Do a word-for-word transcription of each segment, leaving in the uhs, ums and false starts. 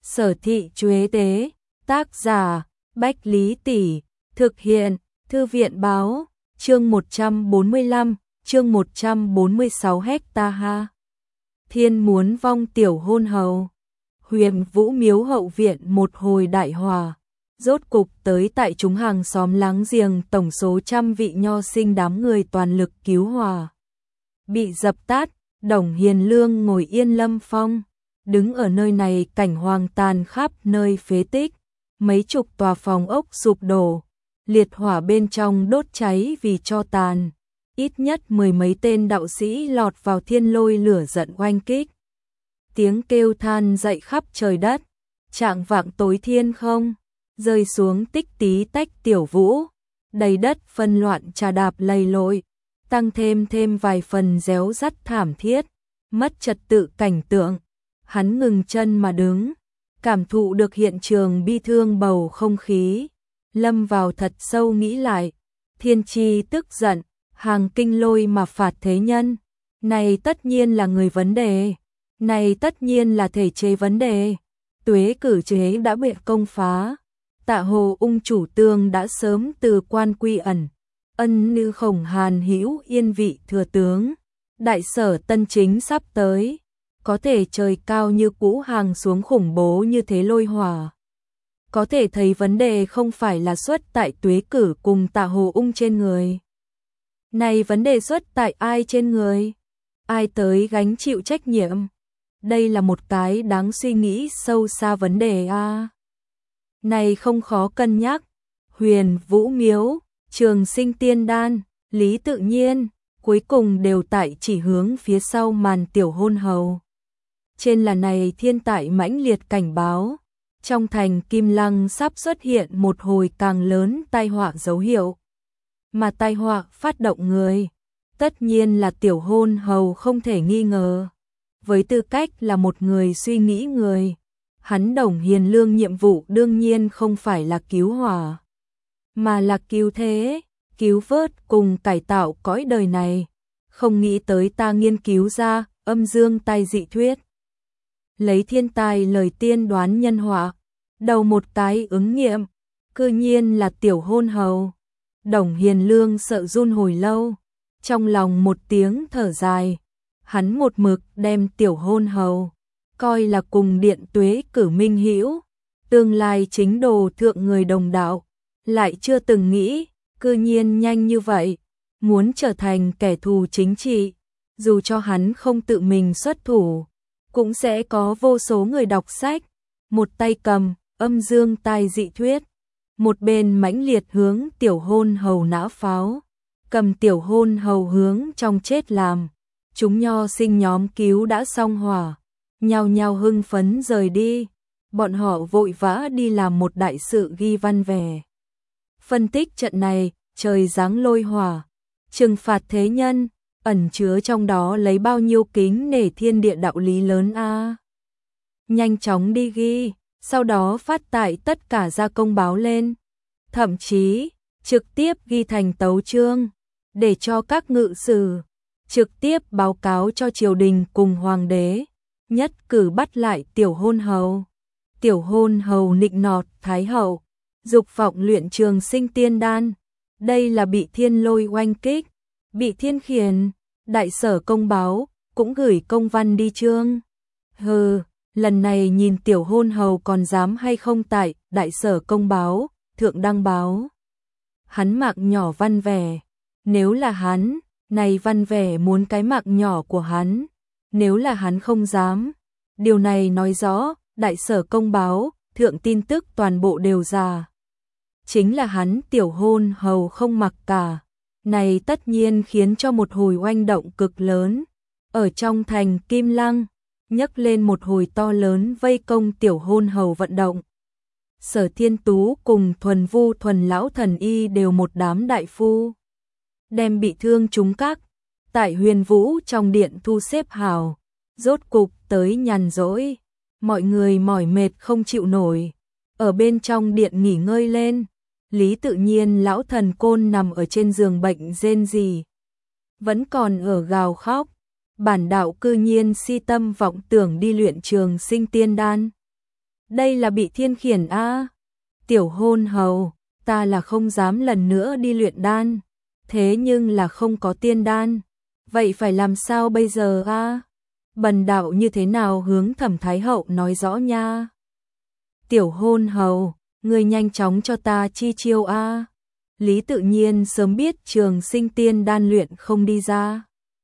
Sở thị Chuế Tế, tác giả, Bách Lý Tỷ, thực hiện, Thư viện báo, chương một trăm bốn mươi lăm, chương một trăm bốn mươi sáu hecta ha. Thiên muốn vong tiểu hôn hầu. Huyền Vũ Miếu hậu viện một hồi đại hòa, rốt cục tới tại chúng hàng xóm láng giềng, tổng số trăm vị nho sinh đám người toàn lực cứu hòa. Bị dập tắt, Đồng Hiền Lương ngồi yên lâm phong, đứng ở nơi này cảnh hoang tàn khắp nơi phế tích, mấy chục tòa phòng ốc sụp đổ, liệt hỏa bên trong đốt cháy vì tro tàn, ít nhất mười mấy tên đạo sĩ lọt vào thiên lôi lửa giận oanh kích. Tiếng kêu than dậy khắp trời đất, trạng vạng tối thiên không, rơi xuống tích tí tách tiểu vũ, đầy đất phân loạn trà đạp lầy lội, tăng thêm thêm vài phần réo rắt thảm thiết, mất trật tự cảnh tượng. Hắn ngừng chân mà đứng, cảm thụ được hiện trường bi thương bầu không khí, lâm vào thật sâu nghĩ lại, thiên chi tức giận, hàng kinh lôi mà phạt thế nhân, này tất nhiên là người vấn đề, này tất nhiên là thể chế vấn đề, tuế cử chế đã bị công phá, Tạ Hồ Ung chủ tương đã sớm từ quan quy ẩn, ân như khổng hàn hữu yên vị thừa tướng, đại sở tân chính sắp tới. Có thể trời cao như cũ hàng xuống khủng bố như thế lôi hỏa. Có thể thấy vấn đề không phải là xuất tại tuế cử cùng Tạ Hồ Ung trên người. Này vấn đề xuất tại ai trên người? Ai tới gánh chịu trách nhiệm? Đây là một cái đáng suy nghĩ sâu xa vấn đề a. À. Này không khó cân nhắc. Huyền Vũ Miếu, Trường Sinh Tiên Đan, Lý Tự Nhiên, cuối cùng đều tại chỉ hướng phía sau màn tiểu hôn hầu. Trên là này thiên tại mãnh liệt cảnh báo, trong thành Kim Lăng sắp xuất hiện một hồi càng lớn tai họa dấu hiệu. Mà tai họa phát động người, tất nhiên là tiểu hôn hầu không thể nghi ngờ. Với tư cách là một người suy nghĩ người, hắn Đồng Hiền Lương nhiệm vụ đương nhiên không phải là cứu hỏa, mà là cứu thế, cứu vớt cùng cải tạo cõi đời này. Không nghĩ tới ta nghiên cứu ra âm dương tai dị thuyết. Lấy thiên tài lời tiên đoán nhân họa, đầu một cái ứng nghiệm, cư nhiên là tiểu hôn hầu. Đồng Hiền Lương sợ run hồi lâu, trong lòng một tiếng thở dài, hắn một mực đem tiểu hôn hầu coi là cùng điện tuế cử minh hữu, tương lai chính đồ thượng người đồng đạo, lại chưa từng nghĩ, cư nhiên nhanh như vậy, muốn trở thành kẻ thù chính trị, dù cho hắn không tự mình xuất thủ. Cũng sẽ có vô số người đọc sách, một tay cầm âm dương tai dị thuyết, một bên mãnh liệt hướng tiểu hôn hầu nã pháo, cầm tiểu hôn hầu hướng trong chết làm. Chúng nho sinh nhóm cứu đã xong hỏa, nhao nhao hưng phấn rời đi, bọn họ vội vã đi làm một đại sự ghi văn về. Phân tích trận này, trời giáng lôi hỏa, trừng phạt thế nhân, ẩn chứa trong đó lấy bao nhiêu kính nể thiên địa đạo lý lớn a. À. Nhanh chóng đi ghi, sau đó phát tại tất cả gia công báo lên, thậm chí trực tiếp ghi thành tấu chương, để cho các ngự sử trực tiếp báo cáo cho triều đình cùng hoàng đế, nhất cử bắt lại tiểu hôn hầu. Tiểu hôn hầu nịnh nọt thái hậu, dục vọng luyện Trường Sinh Tiên Đan, đây là bị thiên lôi oanh kích. Bị thiên khiển, đại sở công báo, cũng gửi công văn đi chương. Hừ, lần này nhìn tiểu hôn hầu còn dám hay không tại đại sở công báo, thượng đăng báo. Hắn mạng nhỏ văn vẻ, nếu là hắn, này văn vẻ muốn cái mạng nhỏ của hắn, nếu là hắn không dám. Điều này nói rõ, đại sở công báo, thượng tin tức toàn bộ đều giả. Chính là hắn tiểu hôn hầu không mặc cả. Này tất nhiên khiến cho một hồi oanh động cực lớn, ở trong thành Kim Lăng, nhấc lên một hồi to lớn vây công tiểu hôn hầu vận động. Sở Thiên Tú cùng Thuần Vu Thuần Lão Thần Y đều một đám đại phu, đem bị thương chúng các, tại Huyền Vũ trong điện thu xếp hào, rốt cục tới nhàn rỗi, mọi người mỏi mệt không chịu nổi, ở bên trong điện nghỉ ngơi lên. Lý Tự Nhiên lão thần côn nằm ở trên giường bệnh rên rỉ, vẫn còn ở gào khóc, bản đạo cư nhiên si tâm vọng tưởng đi luyện Trường Sinh Tiên Đan. Đây là bị thiên khiển a. Tiểu hôn hầu, ta là không dám lần nữa đi luyện đan, thế nhưng là không có tiên đan, vậy phải làm sao bây giờ a? Bần đạo như thế nào hướng Thẩm Thái hậu nói rõ nha. Tiểu hôn hầu, người nhanh chóng cho ta chi chiêu a. Lý Tự Nhiên sớm biết Trường Sinh tiên đan luyện không đi ra,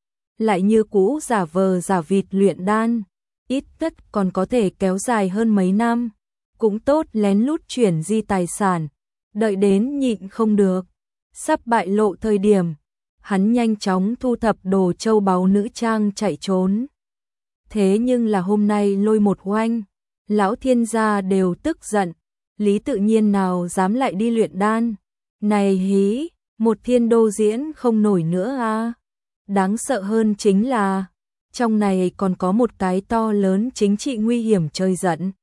lại như cũ giả vờ giả vịt luyện đan, ít tất còn có thể kéo dài hơn mấy năm, cũng tốt lén lút chuyển di tài sản, đợi đến nhịn không được, sắp bại lộ thời điểm, hắn nhanh chóng thu thập đồ châu báu nữ trang chạy trốn. Thế nhưng là hôm nay lôi một oanh, lão thiên gia đều tức giận, Lý Tự Nhiên nào dám lại đi luyện đan, này hí, một thiên đô diễn không nổi nữa a. Đáng sợ hơn chính là, trong này còn có một cái to lớn chính trị nguy hiểm trời giận.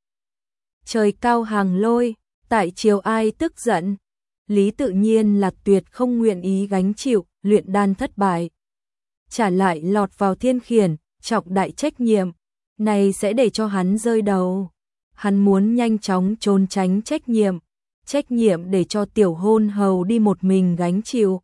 Trời cao hàng lôi, tại chiều ai tức giận, Lý Tự Nhiên là tuyệt không nguyện ý gánh chịu, luyện đan thất bại. Trả lại lọt vào thiên khiển, trọng đại trách nhiệm, này sẽ để cho hắn rơi đầu. Hắn muốn nhanh chóng trốn tránh trách nhiệm, trách nhiệm để cho tiểu hôn hầu đi một mình gánh chịu.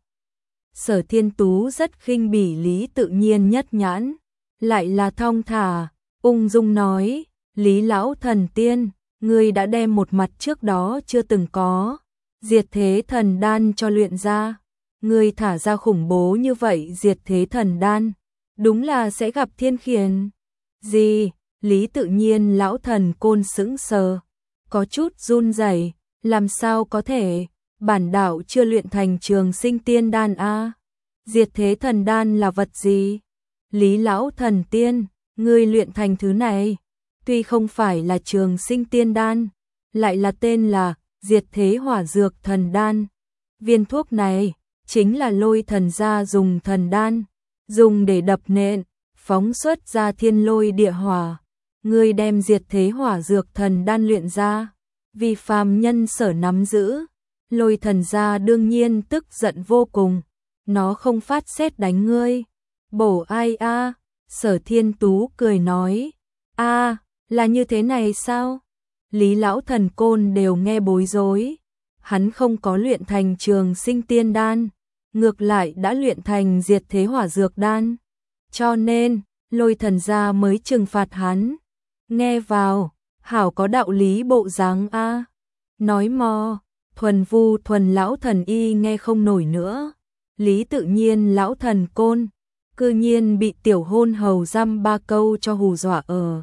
Sở Thiên Tú rất khinh bỉ Lý Tự Nhiên nhất nhãn, lại là thong thả, ung dung nói, Lý lão thần tiên, ngươi đã đem một mặt trước đó chưa từng có, diệt thế thần đan cho luyện ra, ngươi thả ra khủng bố như vậy diệt thế thần đan, đúng là sẽ gặp thiên khiển. Gì? Lý Tự Nhiên lão thần côn sững sờ, có chút run rẩy, làm sao có thể, bản đạo chưa luyện thành Trường Sinh tiên đan a. Diệt thế thần đan là vật gì? Lý lão thần tiên, ngươi luyện thành thứ này, tuy không phải là Trường Sinh tiên đan, lại là tên là Diệt thế hỏa dược thần đan. Viên thuốc này chính là Lôi thần gia dùng thần đan, dùng để đập nện, phóng xuất ra thiên lôi địa hỏa. Ngươi đem diệt thế hỏa dược thần đan luyện ra, vì phàm nhân sở nắm giữ. Lôi thần gia đương nhiên tức giận vô cùng, nó không phát sét đánh ngươi. Bổ ai a? Sở Thiên Tú cười nói, a, là như thế này sao? Lý lão thần côn đều nghe bối rối, hắn không có luyện thành Trường Sinh tiên đan, ngược lại đã luyện thành diệt thế hỏa dược đan, cho nên Lôi thần gia mới trừng phạt hắn. Nghe vào, hảo có đạo lý bộ dáng a. Nói mò, thuần vu thuần lão thần y nghe không nổi nữa. Lý Tự Nhiên lão thần côn, cư nhiên bị tiểu hôn hầu dăm ba câu cho hù dọa ở.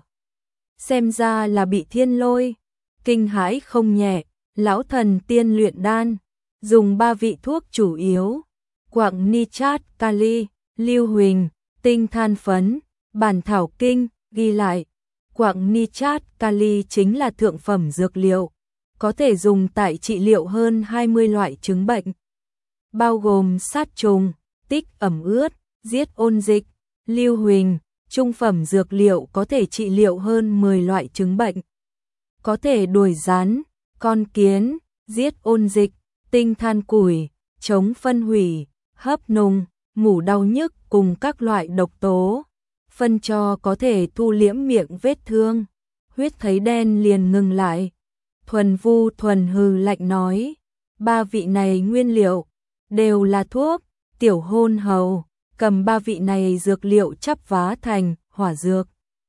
Xem ra là bị thiên lôi, kinh hãi không nhẹ, lão thần tiên luyện đan, dùng ba vị thuốc chủ yếu, quặng nitrat, kali, lưu huỳnh, tinh than phấn, bản thảo kinh, ghi lại. Quặng nitrat kali chính là thượng phẩm dược liệu, có thể dùng tại trị liệu hơn hai mươi loại chứng bệnh, bao gồm sát trùng, tích ẩm ướt, giết ôn dịch, lưu huỳnh, trung phẩm dược liệu có thể trị liệu hơn mười loại chứng bệnh, có thể đuổi rắn, con kiến, giết ôn dịch, tinh than củi, chống phân hủy, hấp nùng, mủ đau nhức cùng các loại độc tố. Phân cho có thể thu liễm miệng vết thương, huyết thấy đen liền ngừng lại. Thuần vu thuần hừ lạnh nói, ba vị này nguyên liệu, đều là thuốc, tiểu hôn hầu, cầm ba vị này dược liệu chắp vá thành hỏa dược.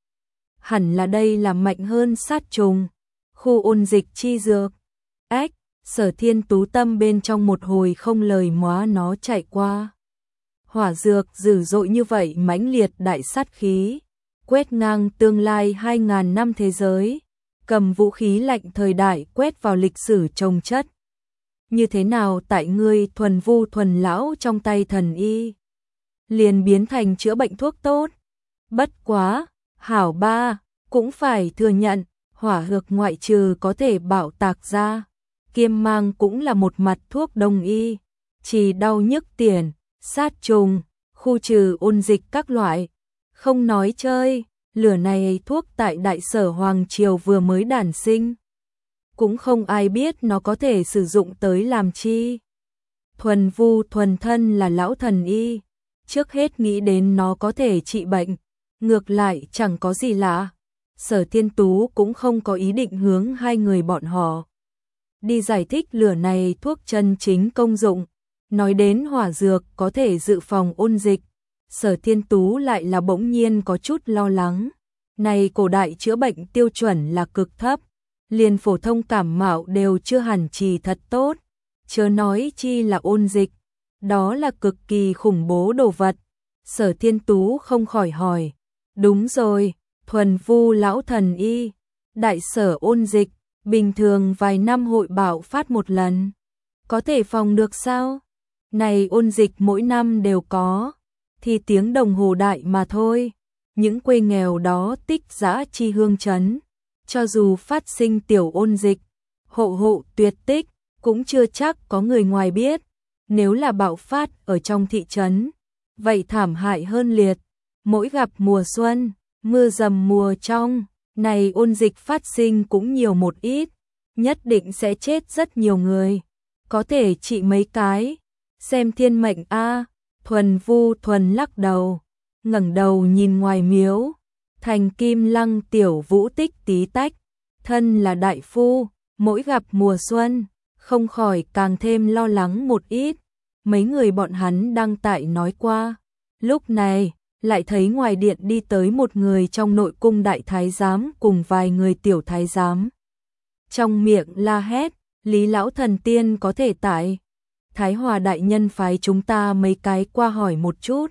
Hẳn là đây là mạnh hơn sát trùng, khu ôn dịch chi dược. Ách, Sở Thiên Tú tâm bên trong một hồi không lời móa nó chạy qua. Hỏa dược dữ dội như vậy mãnh liệt đại sát khí, quét ngang tương lai hai ngàn năm thế giới, cầm vũ khí lạnh thời đại quét vào lịch sử trồng chất. Như thế nào tại ngươi thuần vu thuần lão trong tay thần y, liền biến thành chữa bệnh thuốc tốt? Bất quá, hảo ba, cũng phải thừa nhận, hỏa dược ngoại trừ có thể bảo tạc ra, kiêm mang cũng là một mặt thuốc đông y, chỉ đau nhức tiền. Sát trùng, khu trừ ôn dịch các loại, không nói chơi, lửa này thuốc tại Đại Sở Hoàng Triều vừa mới đản sinh, cũng không ai biết nó có thể sử dụng tới làm chi. Thuần vu thuần thân là lão thần y, trước hết nghĩ đến nó có thể trị bệnh, ngược lại chẳng có gì lạ, Sở Thiên Tú cũng không có ý định hướng hai người bọn họ đi giải thích lửa này thuốc chân chính công dụng. Nói đến hỏa dược có thể dự phòng ôn dịch, Sở Thiên Tú lại là bỗng nhiên có chút lo lắng. Này cổ đại chữa bệnh tiêu chuẩn là cực thấp, liền phổ thông cảm mạo đều chưa hẳn trì thật tốt, chớ nói chi là ôn dịch, đó là cực kỳ khủng bố đồ vật. Sở Thiên Tú không khỏi hỏi, đúng rồi, thuần vu lão thần y, đại sở ôn dịch, bình thường vài năm hội bạo phát một lần, có thể phòng được sao? Này ôn dịch mỗi năm đều có, thì tiếng đồng hồ đại mà thôi. Những quê nghèo đó tích dã chi hương trấn, cho dù phát sinh tiểu ôn dịch, hộ hộ tuyệt tích, cũng chưa chắc có người ngoài biết. Nếu là bạo phát ở trong thị trấn, vậy thảm hại hơn liệt. Mỗi gặp mùa xuân, mưa dầm mùa trong, này ôn dịch phát sinh cũng nhiều một ít, nhất định sẽ chết rất nhiều người. Có thể trị mấy cái, xem thiên mệnh a. Thuần Vu Thuần lắc đầu, ngẩng đầu nhìn ngoài miếu, thành kim lăng tiểu vũ tích tí tách, thân là đại phu, mỗi gặp mùa xuân, không khỏi càng thêm lo lắng một ít. Mấy người bọn hắn đang tại nói qua, lúc này lại thấy ngoài điện đi tới một người trong nội cung đại thái giám cùng vài người tiểu thái giám. Trong miệng la hét, Lý lão thần tiên có thể tại Thái Hòa đại nhân phái chúng ta mấy cái qua hỏi một chút.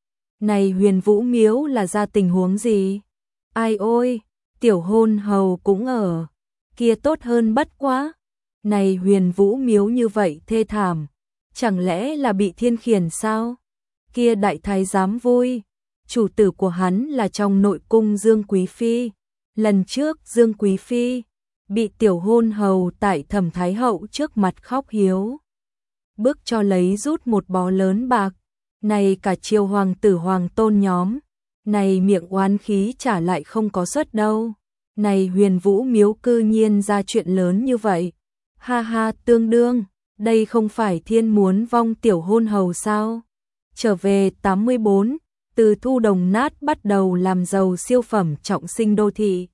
Này Huyền Vũ miếu là ra tình huống gì? Ai ôi, tiểu hôn hầu cũng ở, kia tốt hơn bất quá. Này Huyền Vũ miếu như vậy thê thảm, chẳng lẽ là bị thiên khiển sao? Kia đại thái giám vui, chủ tử của hắn là trong nội cung Dương Quý Phi. Lần trước Dương Quý Phi bị tiểu hôn hầu tại Thẩm Thái Hậu trước mặt khóc hiếu bước cho lấy rút một bó lớn bạc. Này cả triều hoàng tử hoàng tôn nhóm, này miệng oán khí trả lại không có suất đâu. Này Huyền Vũ miếu cư nhiên ra chuyện lớn như vậy. Ha ha, tương đương, đây không phải thiên muốn vong tiểu hôn hầu sao? Trở về tám mươi bốn, từ thu đồng nát bắt đầu làm giàu siêu phẩm trọng sinh đô thị.